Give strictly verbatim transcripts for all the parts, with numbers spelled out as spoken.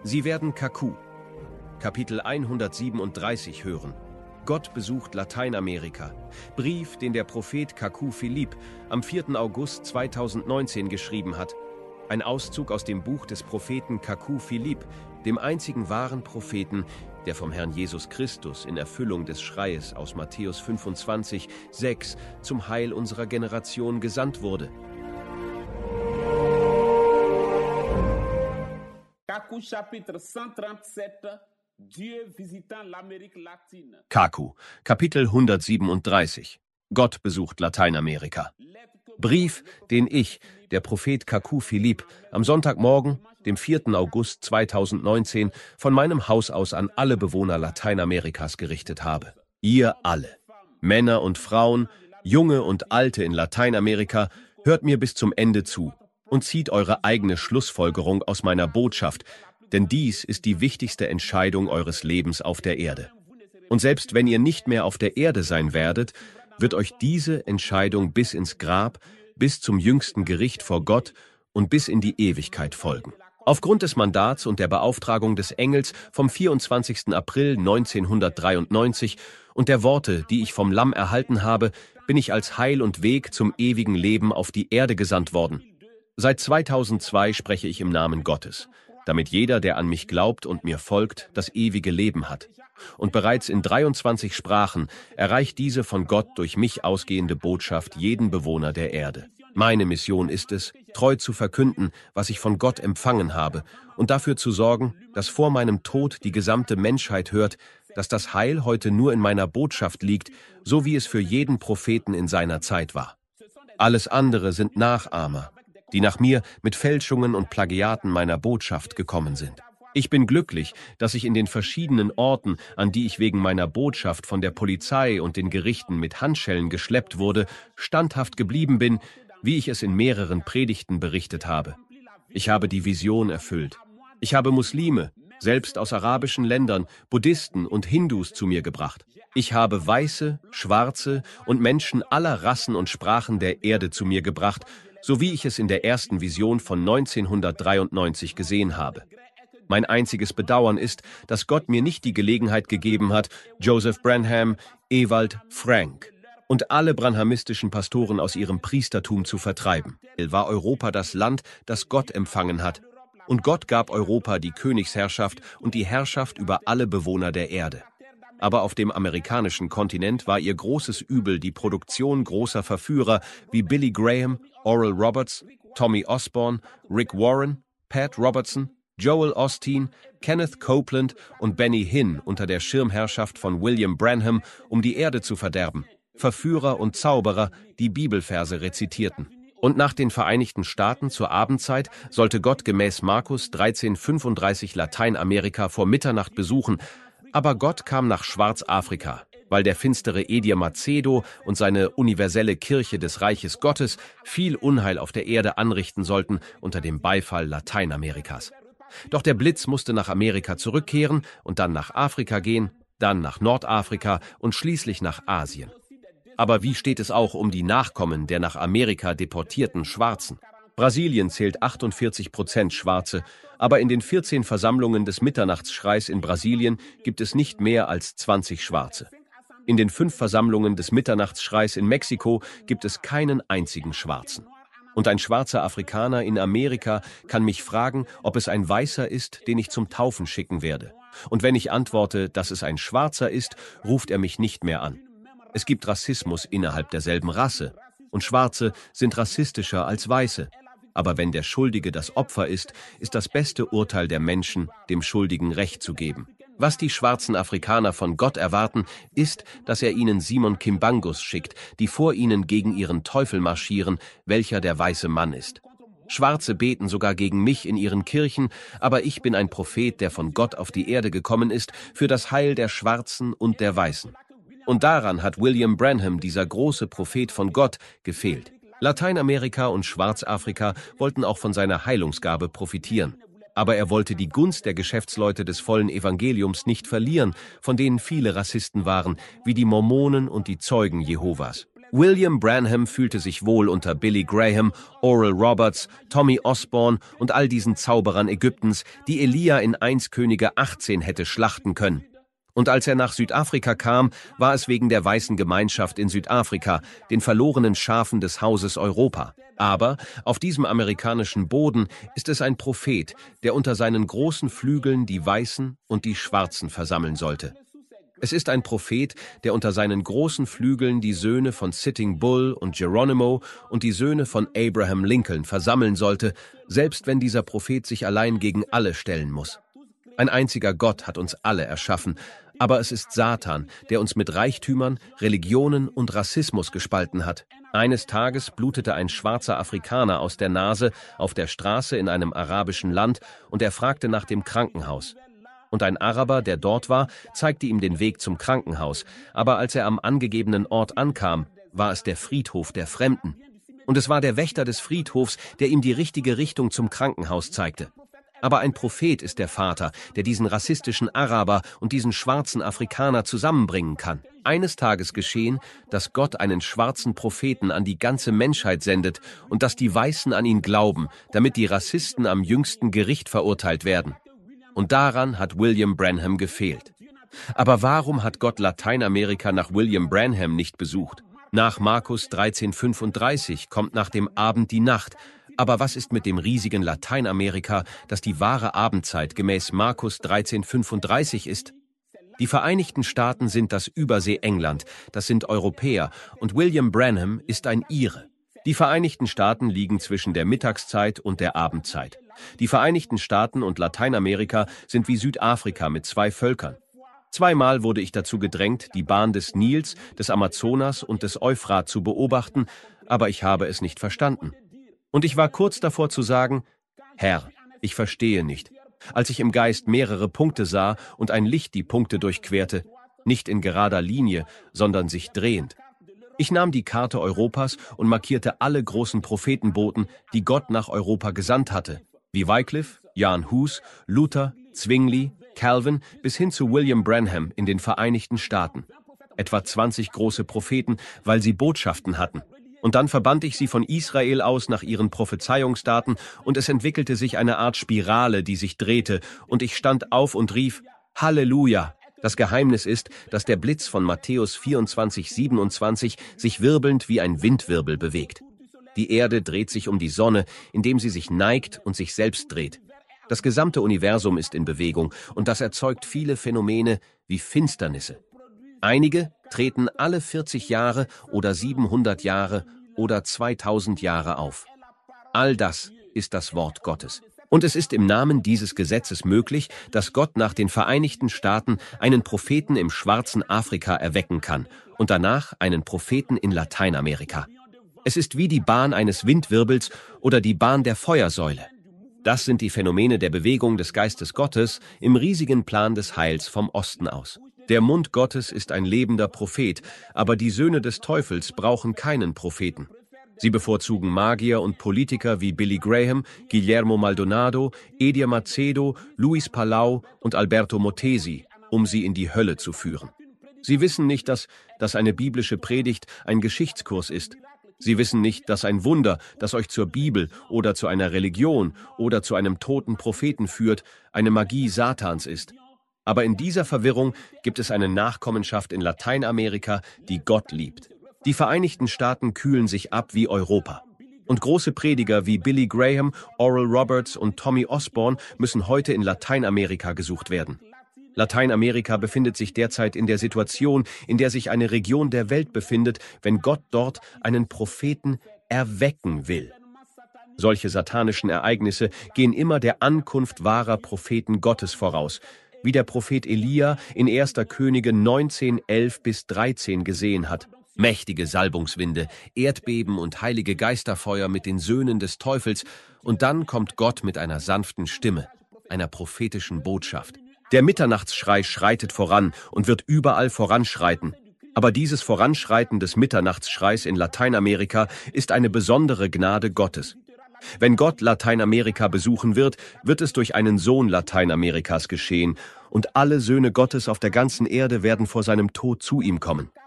Sie werden Kaku, Kapitel hundertsiebenunddreißig hören. Gott besucht Lateinamerika. Brief, den der Prophet Kaku Philipp am vierten August zweitausendneunzehn geschrieben hat. Ein Auszug aus dem Buch des Propheten Kaku Philipp, dem einzigen wahren Propheten, der vom Herrn Jesus Christus in Erfüllung des Schreies aus Matthäus fünfundzwanzig, sechs zum Heil unserer Generation gesandt wurde. Kaku, Chapitre cent trente-sept, Dieu visitant l'Amérique latine. Kaku, Kapitel hundertsiebenunddreißig. Gott besucht Lateinamerika. Brief, den ich, der Prophet Kaku Philipp, am Sonntagmorgen, dem vierten August zweitausendneunzehn, von meinem Haus aus an alle Bewohner Lateinamerikas gerichtet habe. Ihr alle, Männer und Frauen, Junge und Alte in Lateinamerika, hört mir bis zum Ende zu und zieht eure eigene Schlussfolgerung aus meiner Botschaft, denn dies ist die wichtigste Entscheidung eures Lebens auf der Erde. Und selbst wenn ihr nicht mehr auf der Erde sein werdet, wird euch diese Entscheidung bis ins Grab, bis zum jüngsten Gericht vor Gott und bis in die Ewigkeit folgen. Aufgrund des Mandats und der Beauftragung des Engels vom vierundzwanzigsten April neunzehnhundertdreiundneunzig und der Worte, die ich vom Lamm erhalten habe, bin ich als Heil und Weg zum ewigen Leben auf die Erde gesandt worden. Seit zweitausendzwei spreche ich im Namen Gottes, damit jeder, der an mich glaubt und mir folgt, das ewige Leben hat. Und bereits in dreiundzwanzig Sprachen erreicht diese von Gott durch mich ausgehende Botschaft jeden Bewohner der Erde. Meine Mission ist es, treu zu verkünden, was ich von Gott empfangen habe, und dafür zu sorgen, dass vor meinem Tod die gesamte Menschheit hört, dass das Heil heute nur in meiner Botschaft liegt, so wie es für jeden Propheten in seiner Zeit war. Alles andere sind Nachahmer, die nach mir mit Fälschungen und Plagiaten meiner Botschaft gekommen sind. Ich bin glücklich, dass ich in den verschiedenen Orten, an die ich wegen meiner Botschaft von der Polizei und den Gerichten mit Handschellen geschleppt wurde, standhaft geblieben bin, wie ich es in mehreren Predigten berichtet habe. Ich habe die Vision erfüllt. Ich habe Muslime, selbst aus arabischen Ländern, Buddhisten und Hindus zu mir gebracht. Ich habe Weiße, Schwarze und Menschen aller Rassen und Sprachen der Erde zu mir gebracht, so wie ich es in der ersten Vision von neunzehnhundertdreiundneunzig gesehen habe. Mein einziges Bedauern ist, dass Gott mir nicht die Gelegenheit gegeben hat, Joseph Branham, Ewald, Frank und alle branhamistischen Pastoren aus ihrem Priestertum zu vertreiben. War Europa das Land, das Gott empfangen hat, und Gott gab Europa die Königsherrschaft und die Herrschaft über alle Bewohner der Erde. Aber auf dem amerikanischen Kontinent war ihr großes Übel die Produktion großer Verführer wie Billy Graham, Oral Roberts, Tommy Osborne, Rick Warren, Pat Robertson, Joel Osteen, Kenneth Copeland und Benny Hinn unter der Schirmherrschaft von William Branham, um die Erde zu verderben. Verführer und Zauberer, die Bibelverse rezitierten. Und nach den Vereinigten Staaten zur Abendzeit sollte Gott gemäß Markus dreizehn fünfunddreißig Lateinamerika vor Mitternacht besuchen, aber Gott kam nach Schwarzafrika, weil der finstere Edir Macedo und seine universelle Kirche des Reiches Gottes viel Unheil auf der Erde anrichten sollten unter dem Beifall Lateinamerikas. Doch der Blitz musste nach Amerika zurückkehren und dann nach Afrika gehen, dann nach Nordafrika und schließlich nach Asien. Aber wie steht es auch um die Nachkommen der nach Amerika deportierten Schwarzen? Brasilien zählt achtundvierzig Prozent Schwarze, aber in den vierzehn Versammlungen des Mitternachtsschreis in Brasilien gibt es nicht mehr als zwanzig Schwarze. In den fünf Versammlungen des Mitternachtsschreis in Mexiko gibt es keinen einzigen Schwarzen. Und ein schwarzer Afrikaner in Amerika kann mich fragen, ob es ein Weißer ist, den ich zum Taufen schicken werde. Und wenn ich antworte, dass es ein Schwarzer ist, ruft er mich nicht mehr an. Es gibt Rassismus innerhalb derselben Rasse, und Schwarze sind rassistischer als Weiße. Aber wenn der Schuldige das Opfer ist, ist das beste Urteil der Menschen, dem Schuldigen Recht zu geben. Was die schwarzen Afrikaner von Gott erwarten, ist, dass er ihnen Simon Kimbangus schickt, die vor ihnen gegen ihren Teufel marschieren, welcher der weiße Mann ist. Schwarze beten sogar gegen mich in ihren Kirchen, aber ich bin ein Prophet, der von Gott auf die Erde gekommen ist, für das Heil der Schwarzen und der Weißen. Und daran hat William Branham, dieser große Prophet von Gott, gefehlt. Lateinamerika und Schwarzafrika wollten auch von seiner Heilungsgabe profitieren. Aber er wollte die Gunst der Geschäftsleute des vollen Evangeliums nicht verlieren, von denen viele Rassisten waren, wie die Mormonen und die Zeugen Jehovas. William Branham fühlte sich wohl unter Billy Graham, Oral Roberts, Tommy Osborne und all diesen Zauberern Ägyptens, die Elia in eins Könige achtzehn hätte schlachten können. Und als er nach Südafrika kam, war es wegen der weißen Gemeinschaft in Südafrika, den verlorenen Schafen des Hauses Europa. Aber auf diesem amerikanischen Boden ist es ein Prophet, der unter seinen großen Flügeln die Weißen und die Schwarzen versammeln sollte. Es ist ein Prophet, der unter seinen großen Flügeln die Söhne von Sitting Bull und Geronimo und die Söhne von Abraham Lincoln versammeln sollte, selbst wenn dieser Prophet sich allein gegen alle stellen muss. Ein einziger Gott hat uns alle erschaffen, aber es ist Satan, der uns mit Reichtümern, Religionen und Rassismus gespalten hat. Eines Tages blutete ein schwarzer Afrikaner aus der Nase auf der Straße in einem arabischen Land und er fragte nach dem Krankenhaus. Und ein Araber, der dort war, zeigte ihm den Weg zum Krankenhaus, aber als er am angegebenen Ort ankam, war es der Friedhof der Fremden. Und es war der Wächter des Friedhofs, der ihm die richtige Richtung zum Krankenhaus zeigte. Aber ein Prophet ist der Vater, der diesen rassistischen Araber und diesen schwarzen Afrikaner zusammenbringen kann. Eines Tages geschehen, dass Gott einen schwarzen Propheten an die ganze Menschheit sendet und dass die Weißen an ihn glauben, damit die Rassisten am jüngsten Gericht verurteilt werden. Und daran hat William Branham gefehlt. Aber warum hat Gott Lateinamerika nach William Branham nicht besucht? Nach Markus dreizehn fünfunddreißig kommt nach dem Abend die Nacht. Aber was ist mit dem riesigen Lateinamerika, das die wahre Abendzeit gemäß Markus dreizehn fünfunddreißig ist? Die Vereinigten Staaten sind das Übersee-England, das sind Europäer, und William Branham ist ein Ire. Die Vereinigten Staaten liegen zwischen der Mittagszeit und der Abendzeit. Die Vereinigten Staaten und Lateinamerika sind wie Südafrika mit zwei Völkern. Zweimal wurde ich dazu gedrängt, die Bahn des Nils, des Amazonas und des Euphrat zu beobachten, aber ich habe es nicht verstanden. Und ich war kurz davor zu sagen, Herr, ich verstehe nicht, als ich im Geist mehrere Punkte sah und ein Licht die Punkte durchquerte, nicht in gerader Linie, sondern sich drehend. Ich nahm die Karte Europas und markierte alle großen Prophetenboten, die Gott nach Europa gesandt hatte, wie Wycliffe, Jan Hus, Luther, Zwingli, Calvin bis hin zu William Branham in den Vereinigten Staaten. Etwa zwanzig große Propheten, weil sie Botschaften hatten. Und dann verband ich sie von Israel aus nach ihren Prophezeiungsdaten und es entwickelte sich eine Art Spirale, die sich drehte und ich stand auf und rief, Halleluja! Das Geheimnis ist, dass der Blitz von Matthäus vierundzwanzig siebenundzwanzig sich wirbelnd wie ein Windwirbel bewegt. Die Erde dreht sich um die Sonne, indem sie sich neigt und sich selbst dreht. Das gesamte Universum ist in Bewegung und das erzeugt viele Phänomene wie Finsternisse. Einige treten alle vierzig Jahre oder siebenhundert Jahre oder zweitausend Jahre auf. All das ist das Wort Gottes. Und es ist im Namen dieses Gesetzes möglich, dass Gott nach den Vereinigten Staaten einen Propheten im schwarzen Afrika erwecken kann und danach einen Propheten in Lateinamerika. Es ist wie die Bahn eines Windwirbels oder die Bahn der Feuersäule. Das sind die Phänomene der Bewegung des Geistes Gottes im riesigen Plan des Heils vom Osten aus. Der Mund Gottes ist ein lebender Prophet, aber die Söhne des Teufels brauchen keinen Propheten. Sie bevorzugen Magier und Politiker wie Billy Graham, Guillermo Maldonado, Edir Macedo, Luis Palau und Alberto Motesi, um sie in die Hölle zu führen. Sie wissen nicht, dass, dass eine biblische Predigt ein Geschichtskurs ist. Sie wissen nicht, dass ein Wunder, das euch zur Bibel oder zu einer Religion oder zu einem toten Propheten führt, eine Magie Satans ist. Aber in dieser Verwirrung gibt es eine Nachkommenschaft in Lateinamerika, die Gott liebt. Die Vereinigten Staaten kühlen sich ab wie Europa. Und große Prediger wie Billy Graham, Oral Roberts und Tommy Osborne müssen heute in Lateinamerika gesucht werden. Lateinamerika befindet sich derzeit in der Situation, in der sich eine Region der Welt befindet, wenn Gott dort einen Propheten erwecken will. Solche satanischen Ereignisse gehen immer der Ankunft wahrer Propheten Gottes voraus, wie der Prophet Elia in erster Könige neunzehn, elf bis dreizehn gesehen hat. Mächtige Salbungswinde, Erdbeben und heilige Geisterfeuer mit den Söhnen des Teufels, und dann kommt Gott mit einer sanften Stimme, einer prophetischen Botschaft. Der Mitternachtsschrei schreitet voran und wird überall voranschreiten. Aber dieses Voranschreiten des Mitternachtsschreis in Lateinamerika ist eine besondere Gnade Gottes. Wenn Gott Lateinamerika besuchen wird, wird es durch einen Sohn Lateinamerikas geschehen, und alle Söhne Gottes auf der ganzen Erde werden vor seinem Tod zu ihm kommen.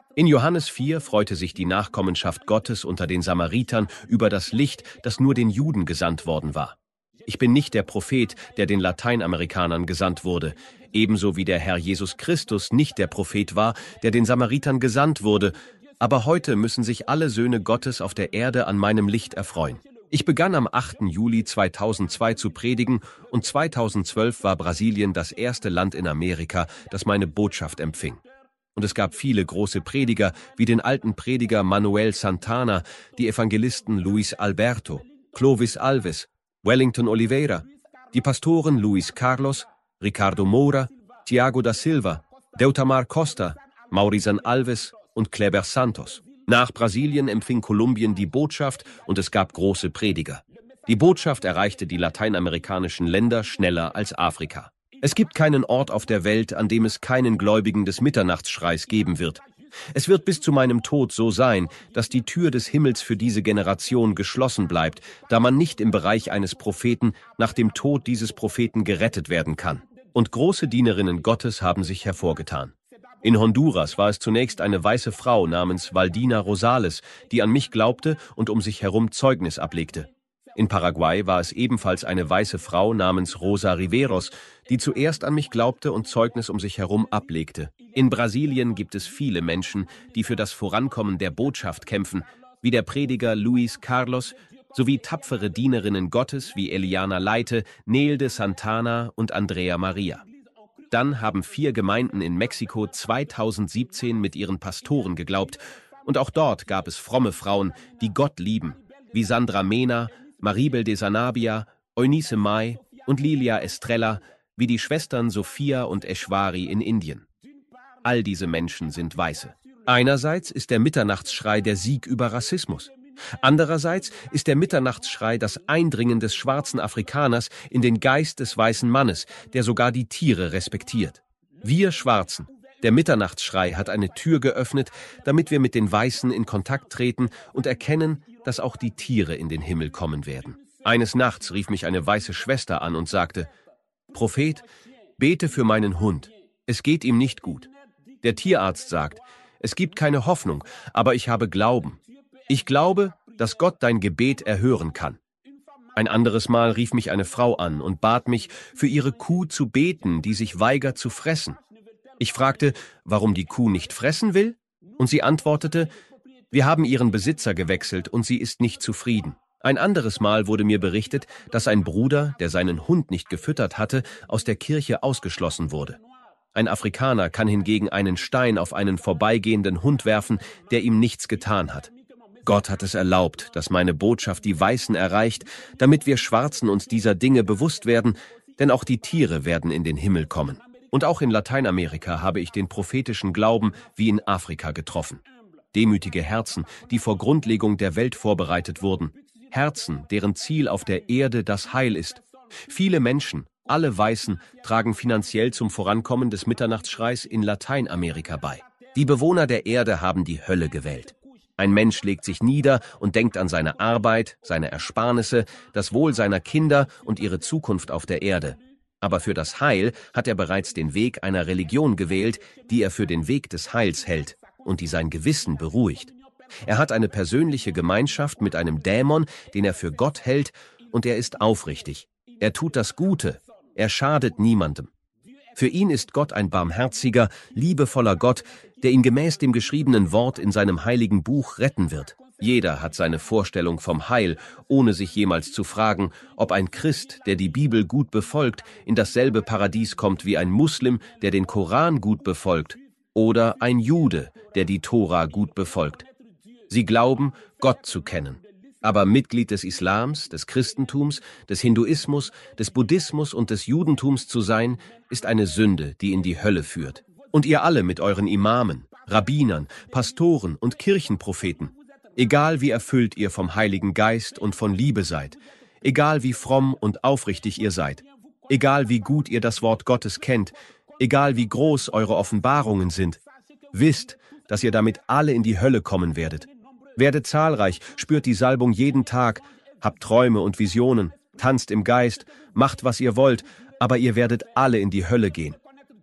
In Johannes vier freute sich die Nachkommenschaft Gottes unter den Samaritern über das Licht, das nur den Juden gesandt worden war. Ich bin nicht der Prophet, der den Lateinamerikanern gesandt wurde, ebenso wie der Herr Jesus Christus nicht der Prophet war, der den Samaritern gesandt wurde, aber heute müssen sich alle Söhne Gottes auf der Erde an meinem Licht erfreuen. Ich begann am achten Juli zweitausendzwei zu predigen und zweitausendzwölf war Brasilien das erste Land in Amerika, das meine Botschaft empfing. Und es gab viele große Prediger, wie den alten Prediger Manuel Santana, die Evangelisten Luis Alberto, Clovis Alves, Wellington Oliveira, die Pastoren Luis Carlos, Ricardo Moura, Thiago da Silva, Deutamar Costa, Maurisan Alves und Kleber Santos. Nach Brasilien empfing Kolumbien die Botschaft und es gab große Prediger. Die Botschaft erreichte die lateinamerikanischen Länder schneller als Afrika. Es gibt keinen Ort auf der Welt, an dem es keinen Gläubigen des Mitternachtsschreis geben wird. Es wird bis zu meinem Tod so sein, dass die Tür des Himmels für diese Generation geschlossen bleibt, da man nicht im Bereich eines Propheten nach dem Tod dieses Propheten gerettet werden kann. Und große Dienerinnen Gottes haben sich hervorgetan. In Honduras war es zunächst eine weiße Frau namens Valdina Rosales, die an mich glaubte und um sich herum Zeugnis ablegte. In Paraguay war es ebenfalls eine weiße Frau namens Rosa Riveros, die zuerst an mich glaubte und Zeugnis um sich herum ablegte. In Brasilien gibt es viele Menschen, die für das Vorankommen der Botschaft kämpfen, wie der Prediger Luis Carlos, sowie tapfere Dienerinnen Gottes wie Eliana Leite, Nelde Santana und Andrea Maria. Dann haben vier Gemeinden in Mexiko zweitausendsiebzehn mit ihren Pastoren geglaubt. Und auch dort gab es fromme Frauen, die Gott lieben, wie Sandra Mena, Maribel de Sanabia, Eunice Mai und Lilia Estrella, wie die Schwestern Sophia und Eshwari in Indien. All diese Menschen sind Weiße. Einerseits ist der Mitternachtsschrei der Sieg über Rassismus. Andererseits ist der Mitternachtsschrei das Eindringen des schwarzen Afrikaners in den Geist des weißen Mannes, der sogar die Tiere respektiert. Wir Schwarzen, der Mitternachtsschrei hat eine Tür geöffnet, damit wir mit den Weißen in Kontakt treten und erkennen, dass auch die Tiere in den Himmel kommen werden. Eines Nachts rief mich eine weiße Schwester an und sagte: Prophet, bete für meinen Hund. Es geht ihm nicht gut. Der Tierarzt sagt, es gibt keine Hoffnung, aber ich habe Glauben. Ich glaube, dass Gott dein Gebet erhören kann. Ein anderes Mal rief mich eine Frau an und bat mich, für ihre Kuh zu beten, die sich weigert zu fressen. Ich fragte, warum die Kuh nicht fressen will? Und sie antwortete, wir haben ihren Besitzer gewechselt und sie ist nicht zufrieden. Ein anderes Mal wurde mir berichtet, dass ein Bruder, der seinen Hund nicht gefüttert hatte, aus der Kirche ausgeschlossen wurde. Ein Afrikaner kann hingegen einen Stein auf einen vorbeigehenden Hund werfen, der ihm nichts getan hat. Gott hat es erlaubt, dass meine Botschaft die Weißen erreicht, damit wir Schwarzen uns dieser Dinge bewusst werden, denn auch die Tiere werden in den Himmel kommen. Und auch in Lateinamerika habe ich den prophetischen Glauben wie in Afrika getroffen. Demütige Herzen, die vor Grundlegung der Welt vorbereitet wurden. Herzen, deren Ziel auf der Erde das Heil ist. Viele Menschen, alle Weißen, tragen finanziell zum Vorankommen des Mitternachtsschreis in Lateinamerika bei. Die Bewohner der Erde haben die Hölle gewählt. Ein Mensch legt sich nieder und denkt an seine Arbeit, seine Ersparnisse, das Wohl seiner Kinder und ihre Zukunft auf der Erde. Aber für das Heil hat er bereits den Weg einer Religion gewählt, die er für den Weg des Heils hält und die sein Gewissen beruhigt. Er hat eine persönliche Gemeinschaft mit einem Dämon, den er für Gott hält, und er ist aufrichtig. Er tut das Gute, er schadet niemandem. Für ihn ist Gott ein barmherziger, liebevoller Gott, der ihn gemäß dem geschriebenen Wort in seinem heiligen Buch retten wird. Jeder hat seine Vorstellung vom Heil, ohne sich jemals zu fragen, ob ein Christ, der die Bibel gut befolgt, in dasselbe Paradies kommt wie ein Muslim, der den Koran gut befolgt, oder ein Jude, der die Tora gut befolgt. Sie glauben, Gott zu kennen. Aber Mitglied des Islams, des Christentums, des Hinduismus, des Buddhismus und des Judentums zu sein, ist eine Sünde, die in die Hölle führt. Und ihr alle mit euren Imamen, Rabbinern, Pastoren und Kirchenpropheten, egal wie erfüllt ihr vom Heiligen Geist und von Liebe seid, egal wie fromm und aufrichtig ihr seid, egal wie gut ihr das Wort Gottes kennt, egal wie groß eure Offenbarungen sind, wisst, dass ihr damit alle in die Hölle kommen werdet. Werdet zahlreich, spürt die Salbung jeden Tag, habt Träume und Visionen, tanzt im Geist, macht, was ihr wollt, aber ihr werdet alle in die Hölle gehen.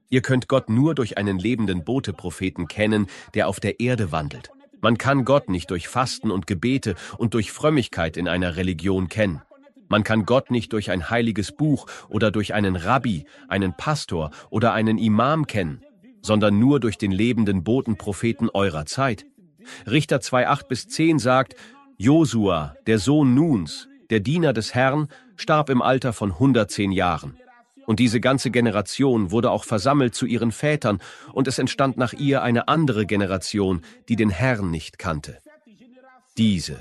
Ihr könnt Gott nur durch einen lebenden Bote-Propheten kennen, der auf der Erde wandelt. Man kann Gott nicht durch Fasten und Gebete und durch Frömmigkeit in einer Religion kennen. Man kann Gott nicht durch ein heiliges Buch oder durch einen Rabbi, einen Pastor oder einen Imam kennen, sondern nur durch den lebenden Botenpropheten eurer Zeit. Richter zwei, acht bis zehn sagt, Josua, der Sohn Nuns, der Diener des Herrn, starb im Alter von hundertzehn Jahren. Und diese ganze Generation wurde auch versammelt zu ihren Vätern, und es entstand nach ihr eine andere Generation, die den Herrn nicht kannte. Diese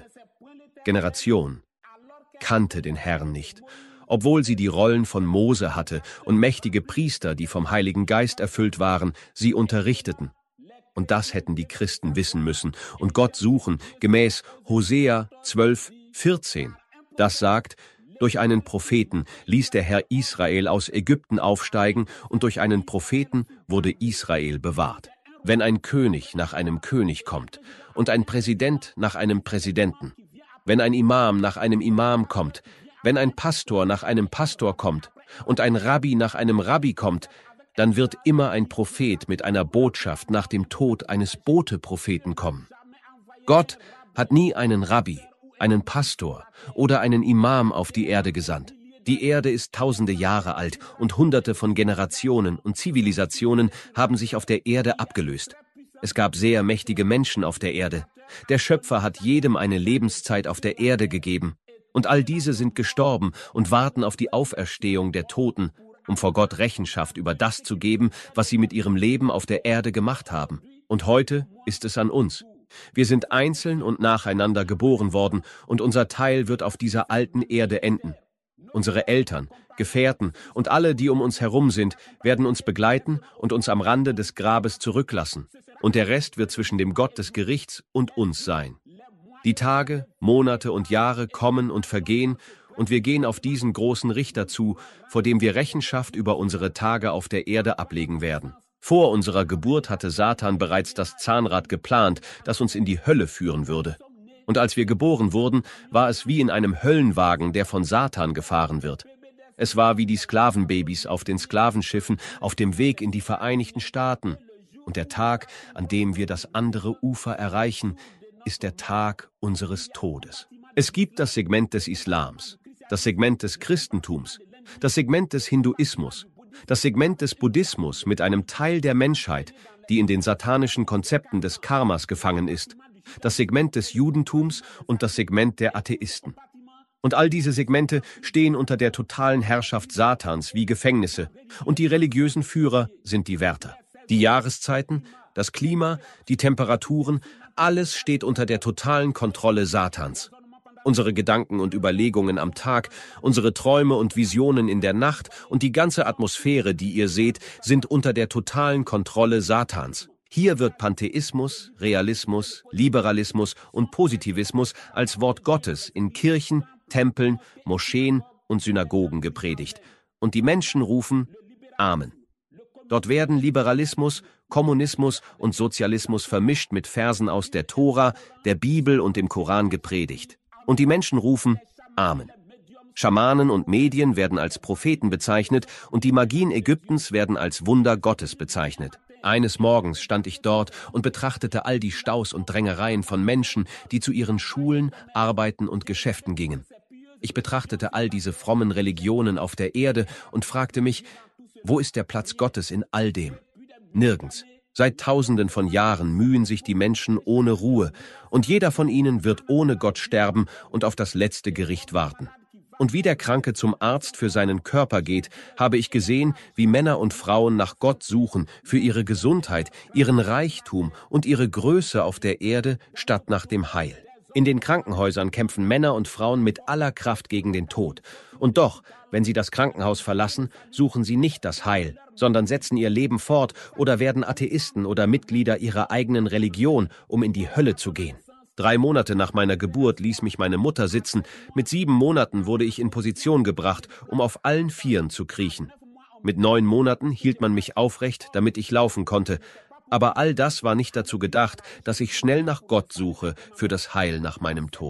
Generation kannte den Herrn nicht, obwohl sie die Rollen von Mose hatte und mächtige Priester, die vom Heiligen Geist erfüllt waren, sie unterrichteten. Und das hätten die Christen wissen müssen und Gott suchen, gemäß Hosea zwölf, vierzehn. Das sagt, durch einen Propheten ließ der Herr Israel aus Ägypten aufsteigen und durch einen Propheten wurde Israel bewahrt. Wenn ein König nach einem König kommt und ein Präsident nach einem Präsidenten, wenn ein Imam nach einem Imam kommt, wenn ein Pastor nach einem Pastor kommt und ein Rabbi nach einem Rabbi kommt, dann wird immer ein Prophet mit einer Botschaft nach dem Tod eines Bote-Propheten kommen. Gott hat nie einen Rabbi, einen Pastor oder einen Imam auf die Erde gesandt. Die Erde ist tausende Jahre alt und hunderte von Generationen und Zivilisationen haben sich auf der Erde abgelöst. Es gab sehr mächtige Menschen auf der Erde. Der Schöpfer hat jedem eine Lebenszeit auf der Erde gegeben. Und all diese sind gestorben und warten auf die Auferstehung der Toten, um vor Gott Rechenschaft über das zu geben, was sie mit ihrem Leben auf der Erde gemacht haben. Und heute ist es an uns. Wir sind einzeln und nacheinander geboren worden, und unser Teil wird auf dieser alten Erde enden. Unsere Eltern, Gefährten und alle, die um uns herum sind, werden uns begleiten und uns am Rande des Grabes zurücklassen. Und der Rest wird zwischen dem Gott des Gerichts und uns sein. Die Tage, Monate und Jahre kommen und vergehen, und wir gehen auf diesen großen Richter zu, vor dem wir Rechenschaft über unsere Tage auf der Erde ablegen werden. Vor unserer Geburt hatte Satan bereits das Zahnrad geplant, das uns in die Hölle führen würde. Und als wir geboren wurden, war es wie in einem Höllenwagen, der von Satan gefahren wird. Es war wie die Sklavenbabys auf den Sklavenschiffen auf dem Weg in die Vereinigten Staaten. Und der Tag, an dem wir das andere Ufer erreichen, ist der Tag unseres Todes. Es gibt das Segment des Islams, das Segment des Christentums, das Segment des Hinduismus, das Segment des Buddhismus mit einem Teil der Menschheit, die in den satanischen Konzepten des Karmas gefangen ist, das Segment des Judentums und das Segment der Atheisten. Und all diese Segmente stehen unter der totalen Herrschaft Satans wie Gefängnisse, und die religiösen Führer sind die Wärter. Die Jahreszeiten, das Klima, die Temperaturen, alles steht unter der totalen Kontrolle Satans. Unsere Gedanken und Überlegungen am Tag, unsere Träume und Visionen in der Nacht und die ganze Atmosphäre, die ihr seht, sind unter der totalen Kontrolle Satans. Hier wird Pantheismus, Realismus, Liberalismus und Positivismus als Wort Gottes in Kirchen, Tempeln, Moscheen und Synagogen gepredigt. Und die Menschen rufen Amen. Dort werden Liberalismus, Kommunismus und Sozialismus vermischt mit Versen aus der Tora, der Bibel und dem Koran gepredigt. Und die Menschen rufen Amen. Schamanen und Medien werden als Propheten bezeichnet und die Magien Ägyptens werden als Wunder Gottes bezeichnet. Eines Morgens stand ich dort und betrachtete all die Staus und Drängereien von Menschen, die zu ihren Schulen, Arbeiten und Geschäften gingen. Ich betrachtete all diese frommen Religionen auf der Erde und fragte mich, wo ist der Platz Gottes in all dem? Nirgends. Seit Tausenden von Jahren mühen sich die Menschen ohne Ruhe, und jeder von ihnen wird ohne Gott sterben und auf das letzte Gericht warten. Und wie der Kranke zum Arzt für seinen Körper geht, habe ich gesehen, wie Männer und Frauen nach Gott suchen, für ihre Gesundheit, ihren Reichtum und ihre Größe auf der Erde, statt nach dem Heil. In den Krankenhäusern kämpfen Männer und Frauen mit aller Kraft gegen den Tod. Und doch, wenn sie das Krankenhaus verlassen, suchen sie nicht das Heil, sondern setzen ihr Leben fort oder werden Atheisten oder Mitglieder ihrer eigenen Religion, um in die Hölle zu gehen. Drei Monate nach meiner Geburt ließ mich meine Mutter sitzen. Mit sieben Monaten wurde ich in Position gebracht, um auf allen Vieren zu kriechen. Mit neun Monaten hielt man mich aufrecht, damit ich laufen konnte. Aber all das war nicht dazu gedacht, dass ich schnell nach Gott suche für das Heil nach meinem Tod.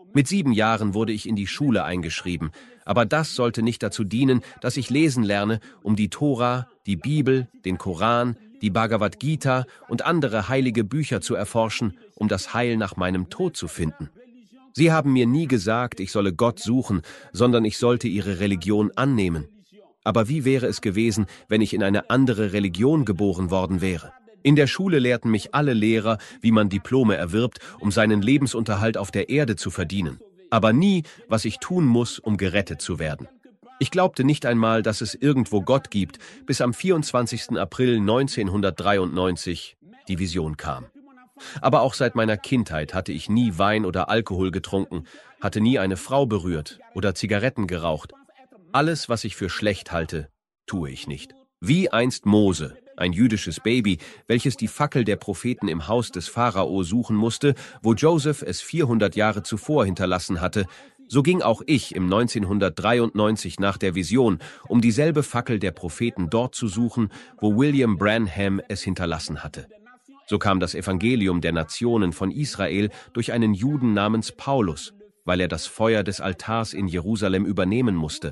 Mit sieben Jahren wurde ich in die Schule eingeschrieben, aber das sollte nicht dazu dienen, dass ich lesen lerne, um die Tora, die Bibel, den Koran, die Bhagavad Gita und andere heilige Bücher zu erforschen, um das Heil nach meinem Tod zu finden. Sie haben mir nie gesagt, ich solle Gott suchen, sondern ich sollte ihre Religion annehmen. Aber wie wäre es gewesen, wenn ich in eine andere Religion geboren worden wäre? In der Schule lehrten mich alle Lehrer, wie man Diplome erwirbt, um seinen Lebensunterhalt auf der Erde zu verdienen. Aber nie, was ich tun muss, um gerettet zu werden. Ich glaubte nicht einmal, dass es irgendwo Gott gibt, bis am vierundzwanzigsten April neunzehnhundertdreiundneunzig die Vision kam. Aber auch seit meiner Kindheit hatte ich nie Wein oder Alkohol getrunken, hatte nie eine Frau berührt oder Zigaretten geraucht. Alles, was ich für schlecht halte, tue ich nicht. Wie einst Mose, ein jüdisches Baby, welches die Fackel der Propheten im Haus des Pharao suchen musste, wo Joseph es vierhundert Jahre zuvor hinterlassen hatte, so ging auch ich im neunzehnhundertdreiundneunzig nach der Vision, um dieselbe Fackel der Propheten dort zu suchen, wo William Branham es hinterlassen hatte. So kam das Evangelium der Nationen von Israel durch einen Juden namens Paulus, weil er das Feuer des Altars in Jerusalem übernehmen musste.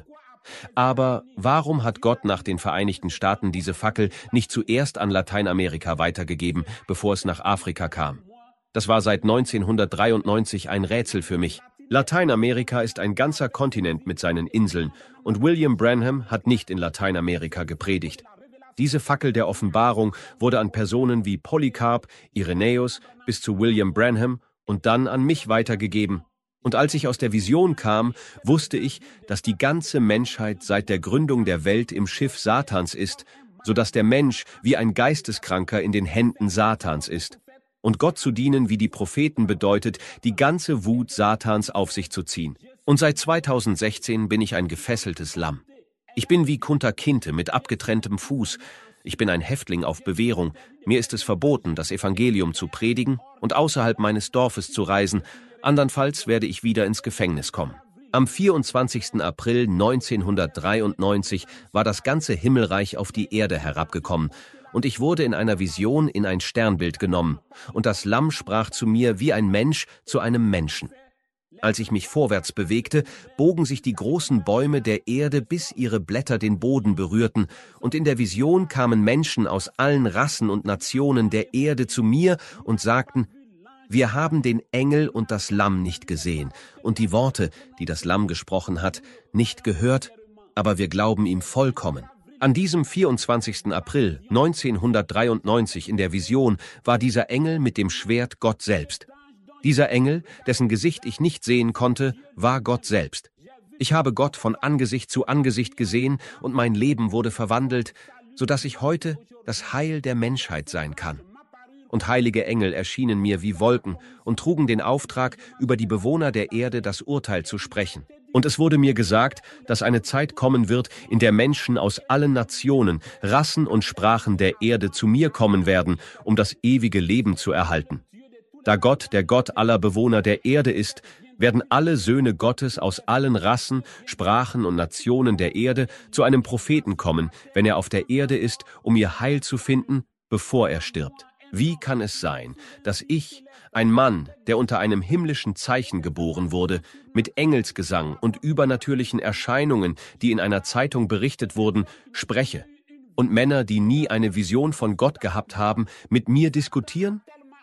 Aber warum hat Gott nach den Vereinigten Staaten diese Fackel nicht zuerst an Lateinamerika weitergegeben, bevor es nach Afrika kam? Das war seit neunzehnhundertdreiundneunzig ein Rätsel für mich. Lateinamerika ist ein ganzer Kontinent mit seinen Inseln und William Branham hat nicht in Lateinamerika gepredigt. Diese Fackel der Offenbarung wurde an Personen wie Polycarp, Irenäus bis zu William Branham und dann an mich weitergegeben. Und als ich aus der Vision kam, wusste ich, dass die ganze Menschheit seit der Gründung der Welt im Schiff Satans ist, sodass der Mensch wie ein Geisteskranker in den Händen Satans ist. Und Gott zu dienen wie die Propheten bedeutet, die ganze Wut Satans auf sich zu ziehen. Und seit zweitausendsechzehn bin ich ein gefesseltes Lamm. Ich bin wie Kunter Kinte mit abgetrenntem Fuß. Ich bin ein Häftling auf Bewährung. Mir ist es verboten, das Evangelium zu predigen und außerhalb meines Dorfes zu reisen. Andernfalls werde ich wieder ins Gefängnis kommen. Am vierundzwanzigsten April neunzehnhundertdreiundneunzig war das ganze Himmelreich auf die Erde herabgekommen und ich wurde in einer Vision in ein Sternbild genommen und das Lamm sprach zu mir wie ein Mensch zu einem Menschen. Als ich mich vorwärts bewegte, bogen sich die großen Bäume der Erde, bis ihre Blätter den Boden berührten, und in der Vision kamen Menschen aus allen Rassen und Nationen der Erde zu mir und sagten: Wir haben den Engel und das Lamm nicht gesehen und die Worte, die das Lamm gesprochen hat, nicht gehört, aber wir glauben ihm vollkommen. An diesem vierundzwanzigsten April neunzehnhundertdreiundneunzig in der Vision war dieser Engel mit dem Schwert Gott selbst. Dieser Engel, dessen Gesicht ich nicht sehen konnte, war Gott selbst. Ich habe Gott von Angesicht zu Angesicht gesehen und mein Leben wurde verwandelt, sodass ich heute das Heil der Menschheit sein kann. Und heilige Engel erschienen mir wie Wolken und trugen den Auftrag, über die Bewohner der Erde das Urteil zu sprechen. Und es wurde mir gesagt, dass eine Zeit kommen wird, in der Menschen aus allen Nationen, Rassen und Sprachen der Erde zu mir kommen werden, um das ewige Leben zu erhalten. Da Gott der Gott aller Bewohner der Erde ist, werden alle Söhne Gottes aus allen Rassen, Sprachen und Nationen der Erde zu einem Propheten kommen, wenn er auf der Erde ist, um ihr Heil zu finden, bevor er stirbt. Wie kann es sein, dass ich, ein Mann, der unter einem himmlischen Zeichen geboren wurde, mit Engelsgesang und übernatürlichen Erscheinungen, die in einer Zeitung berichtet wurden, spreche, und Männer, die nie eine Vision von Gott gehabt haben, mit mir diskutieren?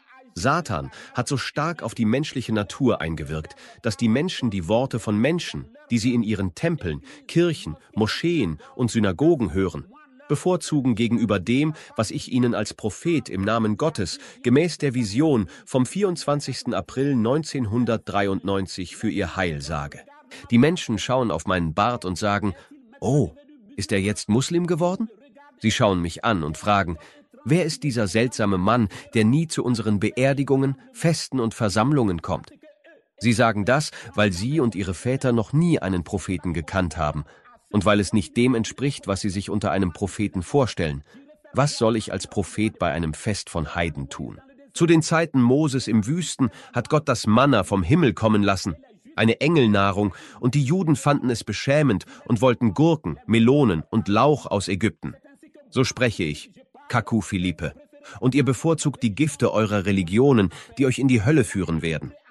Satan hat so stark auf die menschliche Natur eingewirkt, dass die Menschen die Worte von Menschen, die sie in ihren Tempeln, Kirchen, Moscheen und Synagogen hören, bevorzugen gegenüber dem, was ich ihnen als Prophet im Namen Gottes gemäß der Vision vom vierundzwanzigsten April neunzehnhundertdreiundneunzig für ihr Heil sage. Die Menschen schauen auf meinen Bart und sagen: Oh, ist er jetzt Muslim geworden? Sie schauen mich an und fragen: Wer ist dieser seltsame Mann, der nie zu unseren Beerdigungen, Festen und Versammlungen kommt? Sie sagen das, weil sie und ihre Väter noch nie einen Propheten gekannt haben und weil es nicht dem entspricht, was sie sich unter einem Propheten vorstellen. Was soll ich als Prophet bei einem Fest von Heiden tun? Zu den Zeiten Moses im Wüsten hat Gott das Manna vom Himmel kommen lassen, eine Engelnahrung, und die Juden fanden es beschämend und wollten Gurken, Melonen und Lauch aus Ägypten. So spreche ich, Kaku Philippe, und ihr bevorzugt die Gifte eurer Religionen, die euch in die Hölle führen werden.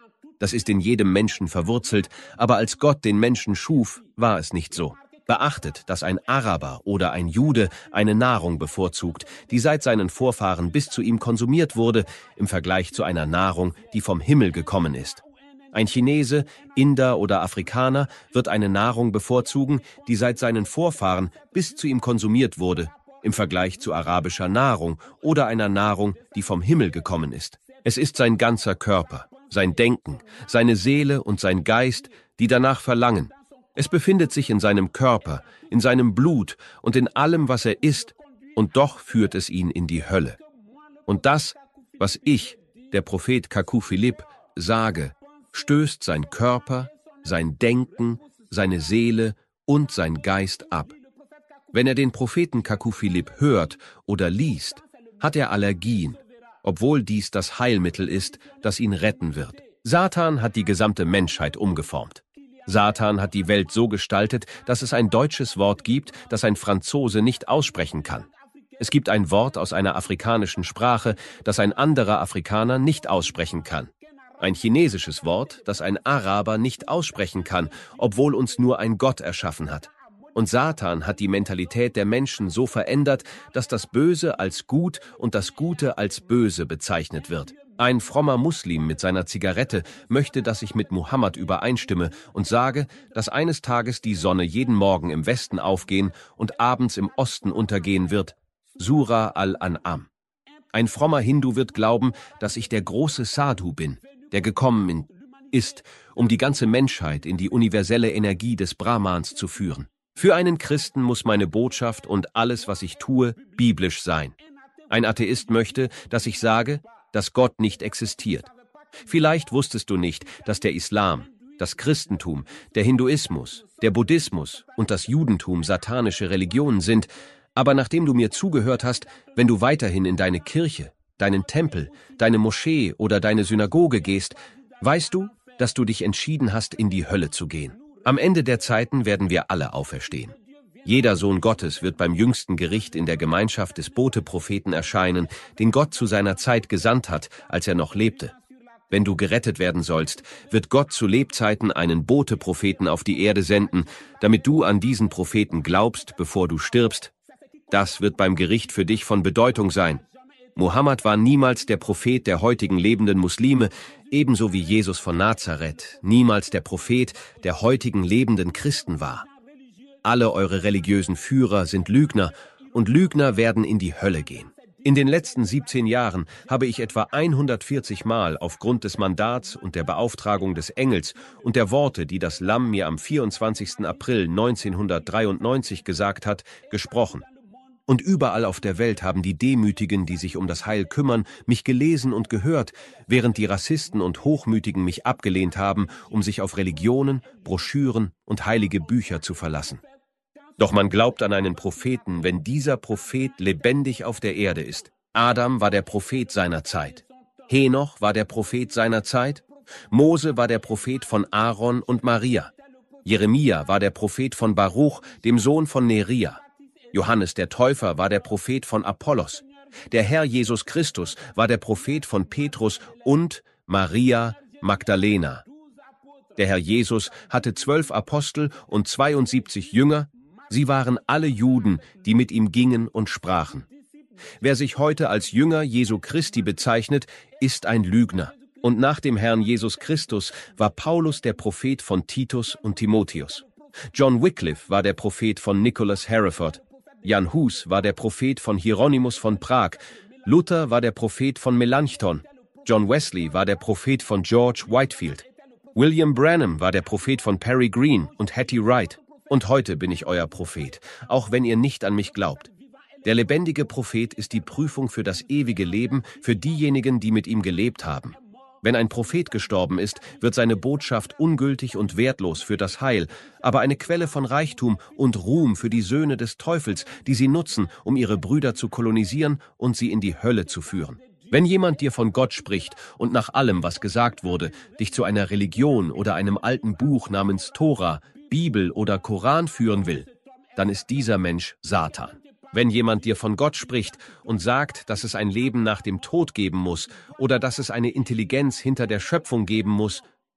Das ist in jedem Menschen verwurzelt, aber als Gott den Menschen schuf, war es nicht so. Beachtet, dass ein Araber oder ein Jude eine Nahrung bevorzugt, die seit seinen Vorfahren bis zu ihm konsumiert wurde, im Vergleich zu einer Nahrung, die vom Himmel gekommen ist. Ein Chinese, Inder oder Afrikaner wird eine Nahrung bevorzugen, die seit seinen Vorfahren bis zu ihm konsumiert wurde, im Vergleich zu arabischer Nahrung oder einer Nahrung, die vom Himmel gekommen ist. Es ist sein ganzer Körper, sein Denken, seine Seele und sein Geist, die danach verlangen. Es befindet sich in seinem Körper, in seinem Blut und in allem, was er ist, und doch führt es ihn in die Hölle. Und das, was ich, der Prophet Kaku Philipp, sage, stößt sein Körper, sein Denken, seine Seele und sein Geist ab. Wenn er den Propheten Kaku Philipp hört oder liest, hat er Allergien, obwohl dies das Heilmittel ist, das ihn retten wird. Satan hat die gesamte Menschheit umgeformt. Satan hat die Welt so gestaltet, dass es ein deutsches Wort gibt, das ein Franzose nicht aussprechen kann. Es gibt ein Wort aus einer afrikanischen Sprache, das ein anderer Afrikaner nicht aussprechen kann. Ein chinesisches Wort, das ein Araber nicht aussprechen kann, obwohl uns nur ein Gott erschaffen hat. Und Satan hat die Mentalität der Menschen so verändert, dass das Böse als gut und das Gute als böse bezeichnet wird. Ein frommer Muslim mit seiner Zigarette möchte, dass ich mit Mohammed übereinstimme und sage, dass eines Tages die Sonne jeden Morgen im Westen aufgehen und abends im Osten untergehen wird. Surah Al-An'am. Ein frommer Hindu wird glauben, dass ich der große Sadhu bin, der gekommen ist, um die ganze Menschheit in die universelle Energie des Brahmans zu führen. Für einen Christen muss meine Botschaft und alles, was ich tue, biblisch sein. Ein Atheist möchte, dass ich sage, dass Gott nicht existiert. Vielleicht wusstest du nicht, dass der Islam, das Christentum, der Hinduismus, der Buddhismus und das Judentum satanische Religionen sind, aber nachdem du mir zugehört hast, wenn du weiterhin in deine Kirche, deinen Tempel, deine Moschee oder deine Synagoge gehst, weißt du, dass du dich entschieden hast, in die Hölle zu gehen. Am Ende der Zeiten werden wir alle auferstehen. Jeder Sohn Gottes wird beim jüngsten Gericht in der Gemeinschaft des Bote-Propheten erscheinen, den Gott zu seiner Zeit gesandt hat, als er noch lebte. Wenn du gerettet werden sollst, wird Gott zu Lebzeiten einen Bote-Propheten auf die Erde senden, damit du an diesen Propheten glaubst, bevor du stirbst. Das wird beim Gericht für dich von Bedeutung sein. Mohammed war niemals der Prophet der heutigen lebenden Muslime, ebenso wie Jesus von Nazareth niemals der Prophet der heutigen lebenden Christen war. Alle eure religiösen Führer sind Lügner, und Lügner werden in die Hölle gehen. In den letzten siebzehn Jahren habe ich etwa hundertvierzig Mal aufgrund des Mandats und der Beauftragung des Engels und der Worte, die das Lamm mir am vierundzwanzigsten April neunzehnhundertdreiundneunzig gesagt hat, gesprochen. Und überall auf der Welt haben die Demütigen, die sich um das Heil kümmern, mich gelesen und gehört, während die Rassisten und Hochmütigen mich abgelehnt haben, um sich auf Religionen, Broschüren und heilige Bücher zu verlassen. Doch man glaubt an einen Propheten, wenn dieser Prophet lebendig auf der Erde ist. Adam war der Prophet seiner Zeit. Henoch war der Prophet seiner Zeit. Mose war der Prophet von Aaron und Maria. Jeremia war der Prophet von Baruch, dem Sohn von Neria. Johannes der Täufer war der Prophet von Apollos. Der Herr Jesus Christus war der Prophet von Petrus und Maria Magdalena. Der Herr Jesus hatte zwölf Apostel und zweiundsiebzig Jünger. Sie waren alle Juden, die mit ihm gingen und sprachen. Wer sich heute als Jünger Jesu Christi bezeichnet, ist ein Lügner. Und nach dem Herrn Jesus Christus war Paulus der Prophet von Titus und Timotheus. John Wycliffe war der Prophet von Nicholas Hereford. Jan Hus war der Prophet von Hieronymus von Prag. Luther war der Prophet von Melanchthon. John Wesley war der Prophet von George Whitefield. William Branham war der Prophet von Perry Green und Hattie Wright. Und heute bin ich euer Prophet, auch wenn ihr nicht an mich glaubt. Der lebendige Prophet ist die Prüfung für das ewige Leben für diejenigen, die mit ihm gelebt haben. Wenn ein Prophet gestorben ist, wird seine Botschaft ungültig und wertlos für das Heil, aber eine Quelle von Reichtum und Ruhm für die Söhne des Teufels, die sie nutzen, um ihre Brüder zu kolonisieren und sie in die Hölle zu führen. Wenn jemand dir von Gott spricht und nach allem, was gesagt wurde, dich zu einer Religion oder einem alten Buch namens Tora, Bibel oder Koran führen will, dann ist dieser Mensch Satan. Wenn jemand dir von Gott spricht und sagt, dass es ein Leben nach dem Tod geben muss oder dass es eine Intelligenz hinter der Schöpfung geben muss,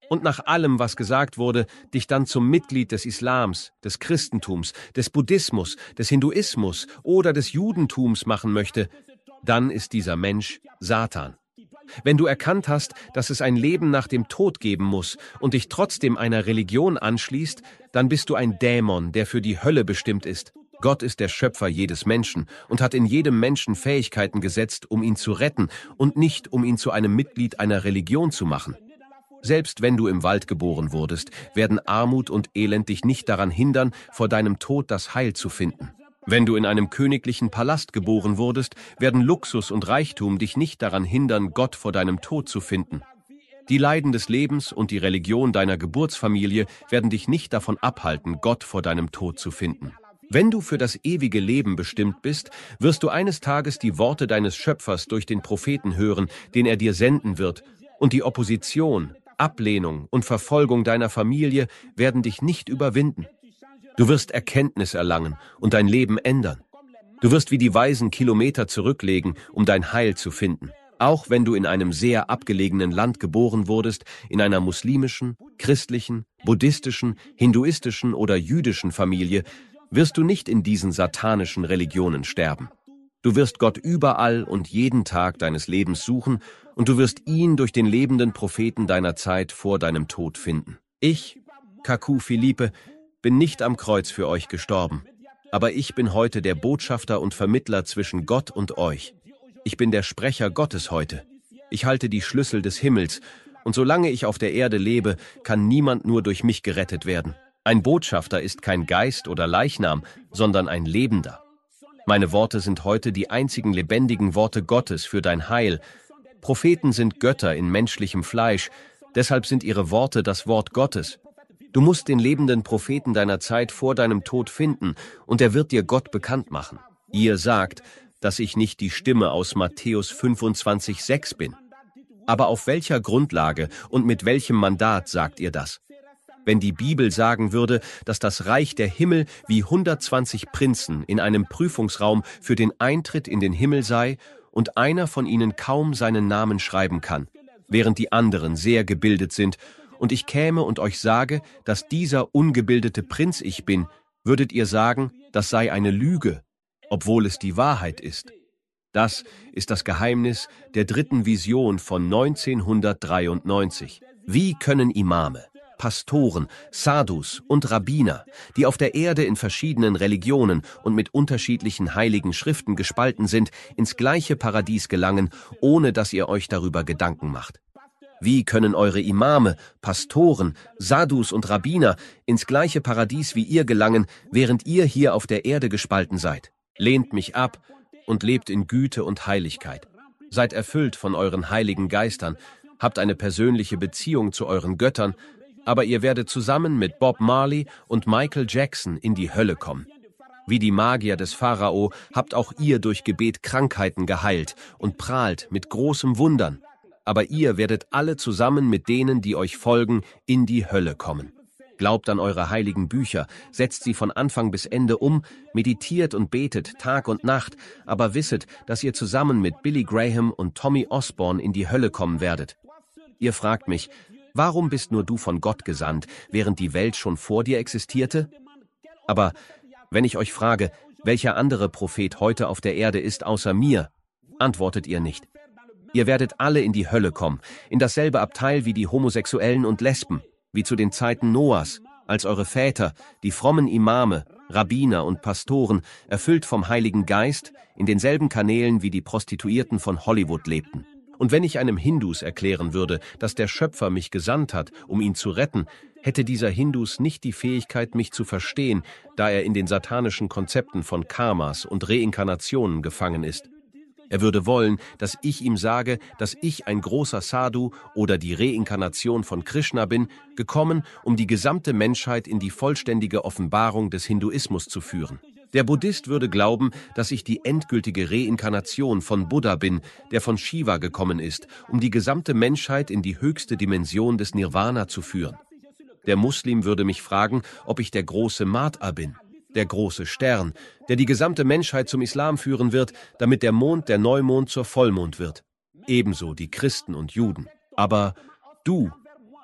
und nach allem, was gesagt wurde, dich dann zum Mitglied des Islams, des Christentums, des Buddhismus, des Hinduismus oder des Judentums machen möchte, dann ist dieser Mensch Satan. Wenn du erkannt hast, dass es ein Leben nach dem Tod geben muss und dich trotzdem einer Religion anschließt, dann bist du ein Dämon, der für die Hölle bestimmt ist. Gott ist der Schöpfer jedes Menschen und hat in jedem Menschen Fähigkeiten gesetzt, um ihn zu retten und nicht, um ihn zu einem Mitglied einer Religion zu machen. Selbst wenn du im Wald geboren wurdest, werden Armut und Elend dich nicht daran hindern, vor deinem Tod das Heil zu finden. Wenn du in einem königlichen Palast geboren wurdest, werden Luxus und Reichtum dich nicht daran hindern, Gott vor deinem Tod zu finden. Die Leiden des Lebens und die Religion deiner Geburtsfamilie werden dich nicht davon abhalten, Gott vor deinem Tod zu finden. Wenn du für das ewige Leben bestimmt bist, wirst du eines Tages die Worte deines Schöpfers durch den Propheten hören, den er dir senden wird, und die Opposition, Ablehnung und Verfolgung deiner Familie werden dich nicht überwinden. Du wirst Erkenntnis erlangen und dein Leben ändern. Du wirst wie die Weisen Kilometer zurücklegen, um dein Heil zu finden. Auch wenn du in einem sehr abgelegenen Land geboren wurdest, in einer muslimischen, christlichen, buddhistischen, hinduistischen oder jüdischen Familie, wirst du nicht in diesen satanischen Religionen sterben. Du wirst Gott überall und jeden Tag deines Lebens suchen und du wirst ihn durch den lebenden Propheten deiner Zeit vor deinem Tod finden. Ich, Kaku Philippe, bin nicht am Kreuz für euch gestorben, aber ich bin heute der Botschafter und Vermittler zwischen Gott und euch. Ich bin der Sprecher Gottes heute. Ich halte die Schlüssel des Himmels und solange ich auf der Erde lebe, kann niemand nur durch mich gerettet werden. Ein Botschafter ist kein Geist oder Leichnam, sondern ein Lebender. Meine Worte sind heute die einzigen lebendigen Worte Gottes für dein Heil. Propheten sind Götter in menschlichem Fleisch, deshalb sind ihre Worte das Wort Gottes. Du musst den lebenden Propheten deiner Zeit vor deinem Tod finden, und er wird dir Gott bekannt machen. Ihr sagt, dass ich nicht die Stimme aus Matthäus fünfundzwanzig sechs bin. Aber auf welcher Grundlage und mit welchem Mandat sagt ihr das? Wenn die Bibel sagen würde, dass das Reich der Himmel wie hundertzwanzig Prinzen in einem Prüfungsraum für den Eintritt in den Himmel sei und einer von ihnen kaum seinen Namen schreiben kann, während die anderen sehr gebildet sind, und ich käme und euch sage, dass dieser ungebildete Prinz ich bin, würdet ihr sagen, das sei eine Lüge, obwohl es die Wahrheit ist. Das ist das Geheimnis der dritten Vision von neunzehnhundertdreiundneunzig. Wie können Imame, Pastoren, Sadhus und Rabbiner, die auf der Erde in verschiedenen Religionen und mit unterschiedlichen heiligen Schriften gespalten sind, ins gleiche Paradies gelangen, ohne dass ihr euch darüber Gedanken macht? Wie können eure Imame, Pastoren, Sadhus und Rabbiner ins gleiche Paradies wie ihr gelangen, während ihr hier auf der Erde gespalten seid? Lehnt mich ab und lebt in Güte und Heiligkeit. Seid erfüllt von euren heiligen Geistern, habt eine persönliche Beziehung zu euren Göttern, aber ihr werdet zusammen mit Bob Marley und Michael Jackson in die Hölle kommen. Wie die Magier des Pharao habt auch ihr durch Gebet Krankheiten geheilt und prahlt mit großem Wundern. Aber ihr werdet alle zusammen mit denen, die euch folgen, in die Hölle kommen. Glaubt an eure heiligen Bücher, setzt sie von Anfang bis Ende um, meditiert und betet Tag und Nacht, aber wisset, dass ihr zusammen mit Billy Graham und Tommy Osborne in die Hölle kommen werdet. Ihr fragt mich, warum bist nur du von Gott gesandt, während die Welt schon vor dir existierte? Aber wenn ich euch frage, welcher andere Prophet heute auf der Erde ist außer mir, antwortet ihr nicht. Ihr werdet alle in die Hölle kommen, in dasselbe Abteil wie die Homosexuellen und Lesben, wie zu den Zeiten Noahs, als eure Väter, die frommen Imame, Rabbiner und Pastoren, erfüllt vom Heiligen Geist, in denselben Kanälen wie die Prostituierten von Hollywood lebten. Und wenn ich einem Hindus erklären würde, dass der Schöpfer mich gesandt hat, um ihn zu retten, hätte dieser Hindus nicht die Fähigkeit, mich zu verstehen, da er in den satanischen Konzepten von Karmas und Reinkarnationen gefangen ist. Er würde wollen, dass ich ihm sage, dass ich ein großer Sadhu oder die Reinkarnation von Krishna bin, gekommen, um die gesamte Menschheit in die vollständige Offenbarung des Hinduismus zu führen. Der Buddhist würde glauben, dass ich die endgültige Reinkarnation von Buddha bin, der von Shiva gekommen ist, um die gesamte Menschheit in die höchste Dimension des Nirvana zu führen. Der Muslim würde mich fragen, ob ich der große Mat'a bin, der große Stern, der die gesamte Menschheit zum Islam führen wird, damit der Mond der Neumond zur Vollmond wird. Ebenso die Christen und Juden. Aber du,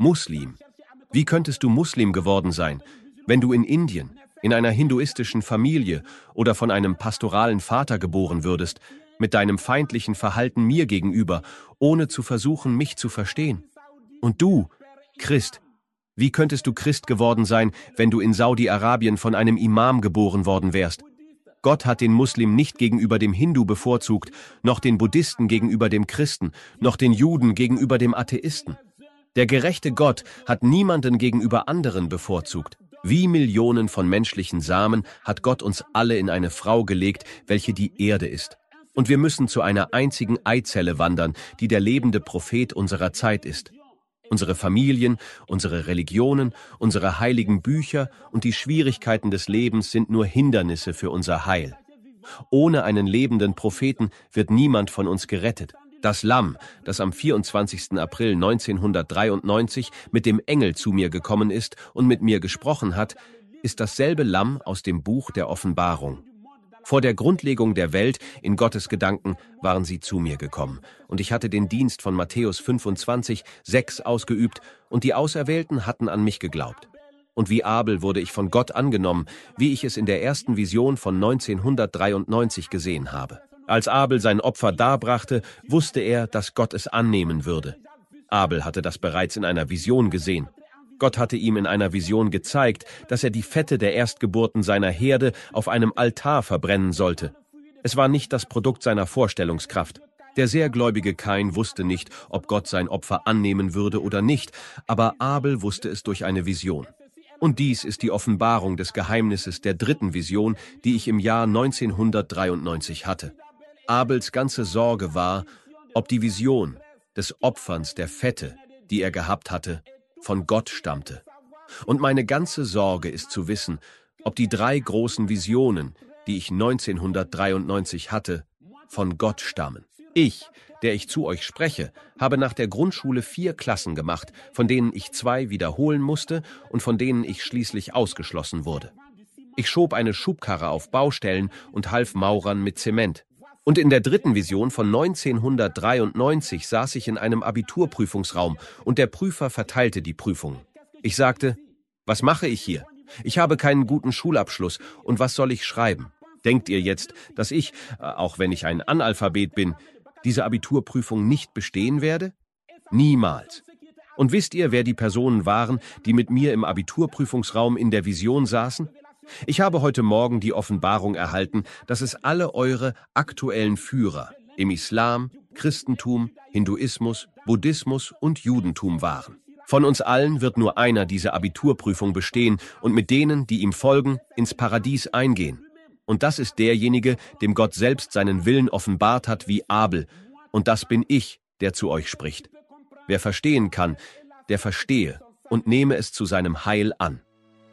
Muslim. Wie könntest du Muslim geworden sein, wenn du in Indien, in einer hinduistischen Familie oder von einem pastoralen Vater geboren würdest, mit deinem feindlichen Verhalten mir gegenüber, ohne zu versuchen, mich zu verstehen? Und du, Christ, wie könntest du Christ geworden sein, wenn du in Saudi-Arabien von einem Imam geboren worden wärst? Gott hat den Muslim nicht gegenüber dem Hindu bevorzugt, noch den Buddhisten gegenüber dem Christen, noch den Juden gegenüber dem Atheisten. Der gerechte Gott hat niemanden gegenüber anderen bevorzugt. Wie Millionen von menschlichen Samen hat Gott uns alle in eine Frau gelegt, welche die Erde ist. Und wir müssen zu einer einzigen Eizelle wandern, die der lebende Prophet unserer Zeit ist. Unsere Familien, unsere Religionen, unsere heiligen Bücher und die Schwierigkeiten des Lebens sind nur Hindernisse für unser Heil. Ohne einen lebenden Propheten wird niemand von uns gerettet. Das Lamm, das am vierundzwanzigsten April neunzehnhundertdreiundneunzig mit dem Engel zu mir gekommen ist und mit mir gesprochen hat, ist dasselbe Lamm aus dem Buch der Offenbarung. Vor der Grundlegung der Welt in Gottes Gedanken waren sie zu mir gekommen, und ich hatte den Dienst von Matthäus fünfundzwanzig, sechs ausgeübt, und die Auserwählten hatten an mich geglaubt. Und wie Abel wurde ich von Gott angenommen, wie ich es in der ersten Vision von neunzehnhundertdreiundneunzig gesehen habe. Als Abel sein Opfer darbrachte, wusste er, dass Gott es annehmen würde. Abel hatte das bereits in einer Vision gesehen. Gott hatte ihm in einer Vision gezeigt, dass er die Fette der Erstgeburten seiner Herde auf einem Altar verbrennen sollte. Es war nicht das Produkt seiner Vorstellungskraft. Der sehr gläubige Kain wusste nicht, ob Gott sein Opfer annehmen würde oder nicht, aber Abel wusste es durch eine Vision. Und dies ist die Offenbarung des Geheimnisses der dritten Vision, die ich im Jahr neunzehnhundertdreiundneunzig hatte. Abels ganze Sorge war, ob die Vision des Opferns der Fette, die er gehabt hatte, von Gott stammte. Und meine ganze Sorge ist zu wissen, ob die drei großen Visionen, die ich neunzehnhundertdreiundneunzig hatte, von Gott stammen. Ich, der ich zu euch spreche, habe nach der Grundschule vier Klassen gemacht, von denen ich zwei wiederholen musste und von denen ich schließlich ausgeschlossen wurde. Ich schob eine Schubkarre auf Baustellen und half Maurern mit Zement. Und in der dritten Vision von neunzehnhundertdreiundneunzig saß ich in einem Abiturprüfungsraum und der Prüfer verteilte die Prüfungen. Ich sagte, was mache ich hier? Ich habe keinen guten Schulabschluss und was soll ich schreiben? Denkt ihr jetzt, dass ich, auch wenn ich ein Analphabet bin, diese Abiturprüfung nicht bestehen werde? Niemals. Und wisst ihr, wer die Personen waren, die mit mir im Abiturprüfungsraum in der Vision saßen? Ich habe heute Morgen die Offenbarung erhalten, dass es alle eure aktuellen Führer im Islam, Christentum, Hinduismus, Buddhismus und Judentum waren. Von uns allen wird nur einer diese Abiturprüfung bestehen und mit denen, die ihm folgen, ins Paradies eingehen. Und das ist derjenige, dem Gott selbst seinen Willen offenbart hat wie Abel. Und das bin ich, der zu euch spricht. Wer verstehen kann, der verstehe und nehme es zu seinem Heil an.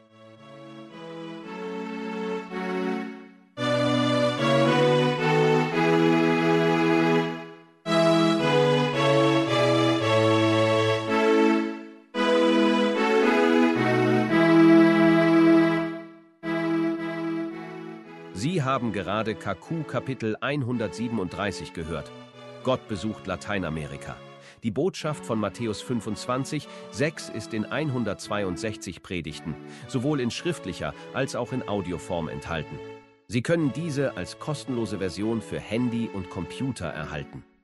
Sie haben gerade K Q Kapitel hundertsiebenunddreißig gehört. Gott besucht Lateinamerika. Die Botschaft von Matthäus fünfundzwanzig, sechs ist in hundertzweiundsechzig Predigten, sowohl in schriftlicher als auch in Audioform enthalten. Sie können diese als kostenlose Version für Handy und Computer erhalten.